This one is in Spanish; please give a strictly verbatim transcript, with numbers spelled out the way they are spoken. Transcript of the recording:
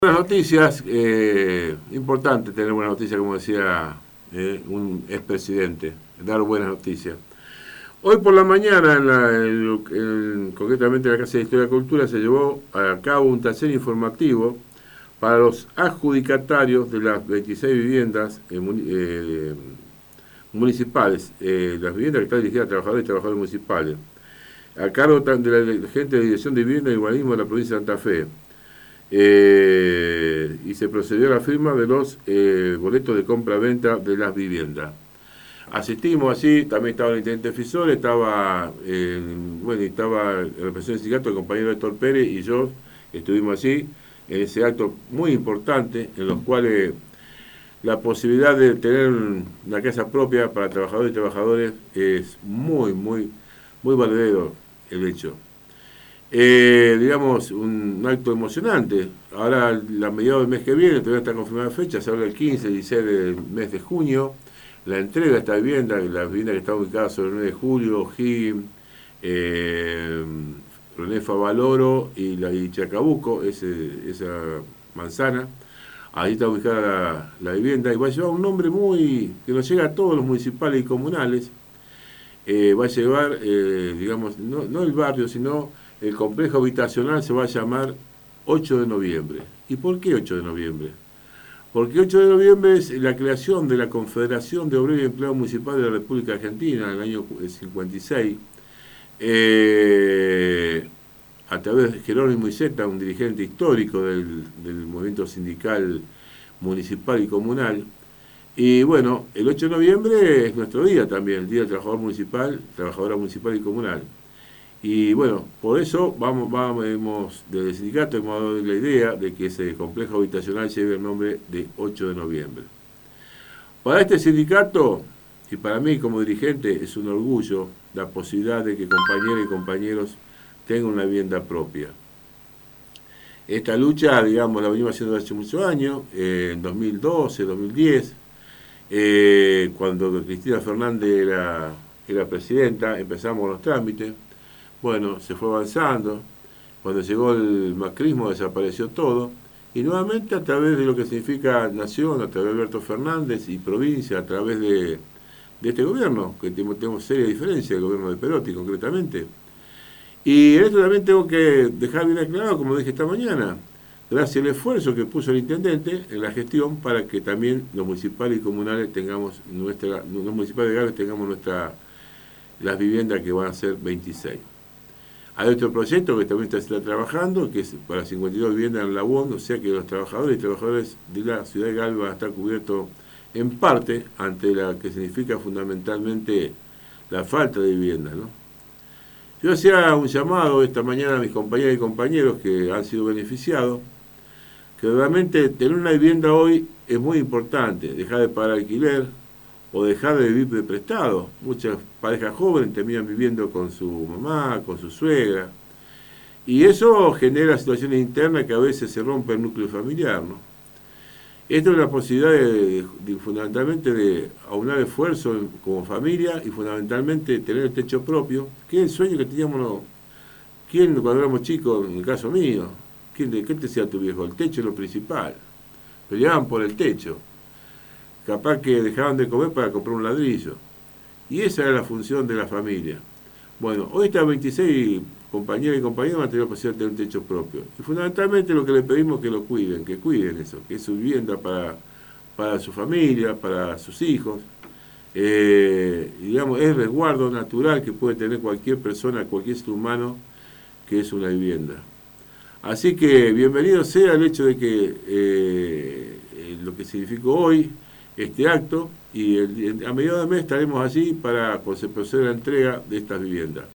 Buenas noticias, eh, importante tener buenas noticias, como decía eh, un expresidente, dar buenas noticias. Hoy por la mañana, en la, en, en, concretamente en la Casa de Historia y Cultura, se llevó a cabo un taller informativo para los adjudicatarios de las veintiséis viviendas eh, eh, municipales, eh, las viviendas que están dirigidas a trabajadores y trabajadoras municipales, a cargo de la gente de Dirección de Vivienda y Urbanismo de la provincia de Santa Fe. Eh, y se procedió a la firma de los eh, boletos de compra-venta de las viviendas. Asistimos allí, también estaba el intendente Fisor, estaba, eh, bueno, estaba el representante del sindicato, el compañero Héctor Pérez y yo estuvimos allí en ese acto muy importante, en los cuales la posibilidad de tener una casa propia para trabajadores y trabajadores es muy, muy, muy valedero el hecho. Eh, digamos, un acto emocionante. Ahora, a mediados del mes que viene, todavía está confirmada la fecha, se habla el quince, dieciséis del mes de junio, la entrega de esta vivienda, la vivienda que está ubicada sobre el nueve de julio, O'Higgins, eh, René Favaloro y, la, y Chacabuco, ese, esa manzana. Ahí está ubicada la, la vivienda y va a llevar un nombre muy que nos llega a todos los municipales y comunales. Eh, va a llevar, eh, digamos, no, no el barrio, sino el complejo habitacional se va a llamar ocho de noviembre. ¿Y por qué ocho de noviembre? Porque ocho de noviembre es la creación de la Confederación de Obreros y Empleados Municipales de la República Argentina en el año cincuenta y seis, eh, a través de Jerónimo Iceta, un dirigente histórico del, del movimiento sindical municipal y comunal. Y bueno, el ocho de noviembre es nuestro día también, el Día del Trabajador Municipal, Trabajadora Municipal y Comunal. Y bueno, por eso vamos, vamos desde el sindicato hemos dado la idea de que ese complejo habitacional lleve el nombre de ocho de noviembre. Para este sindicato, y para mí como dirigente, es un orgullo la posibilidad de que compañeras y compañeros tengan una vivienda propia. Esta lucha, digamos, la venimos haciendo hace muchos años, eh, en dos mil doce, dos mil diez, eh, cuando Cristina Fernández era, era presidenta, empezamos los trámites. Bueno, se fue avanzando, cuando llegó el macrismo desapareció todo, y nuevamente a través de lo que significa nación, a través de Alberto Fernández y provincia, a través de, de este gobierno, que tenemos, tenemos seria diferencia del gobierno de Perotti concretamente. Y en esto también tengo que dejar bien aclarado, como dije esta mañana, gracias al esfuerzo que puso el intendente en la gestión para que también los municipales y comunales tengamos nuestra, los municipales de Gales tengamos nuestra, las viviendas que van a ser veintiséis. Hay otro proyecto que también se está trabajando, que es para cincuenta y dos viviendas en Labón, o sea que los trabajadores y trabajadores de la ciudad de Galvez van a estar cubiertos en parte ante la que significa fundamentalmente la falta de vivienda, ¿no? Yo hacía un llamado esta mañana a mis compañeras y compañeros que han sido beneficiados, que realmente tener una vivienda hoy es muy importante, dejar de pagar alquiler o dejar de vivir de prestado. Muchas parejas jóvenes terminan viviendo con su mamá, con su suegra, y eso genera situaciones internas que a veces se rompe el núcleo familiar, ¿no? Esto es la posibilidad de, de, fundamentalmente de aunar esfuerzos como familia y fundamentalmente tener el techo propio, que es el sueño que teníamos, ¿no? ¿Quién cuando éramos chicos, en el caso mío, quién, qué te decía tu viejo? El techo es lo principal, peleaban por el techo. Capaz que dejaban de comer para comprar un ladrillo. Y esa era la función de la familia. Bueno, hoy estas veintiséis compañeras y compañeros van a tener la posibilidad de tener un techo propio. Y fundamentalmente lo que le pedimos es que lo cuiden, que cuiden eso, que es su vivienda para, para su familia, para sus hijos. Eh, y digamos, es resguardo natural que puede tener cualquier persona, cualquier ser humano, que es una vivienda. Así que bienvenido sea el hecho de que eh, lo que significó hoy este acto, y el, a mediados de mes estaremos allí para proceder a la entrega de estas viviendas.